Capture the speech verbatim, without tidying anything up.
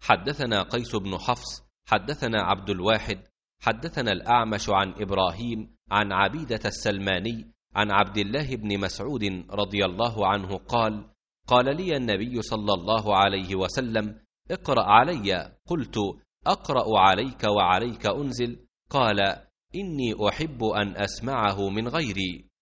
حدثنا قيس بن حفص حدثنا عبد الواحد حدثنا الأعمش عن إبراهيم عن عبيدة السلماني عن عبد الله بن مسعود رضي الله عنه قال: قال لي النبي صلى الله عليه وسلم: اقرأ علي. قلت: أقرأ عليك وعليك أنزل؟ قال: إني أحب أن أسمعه من غيري.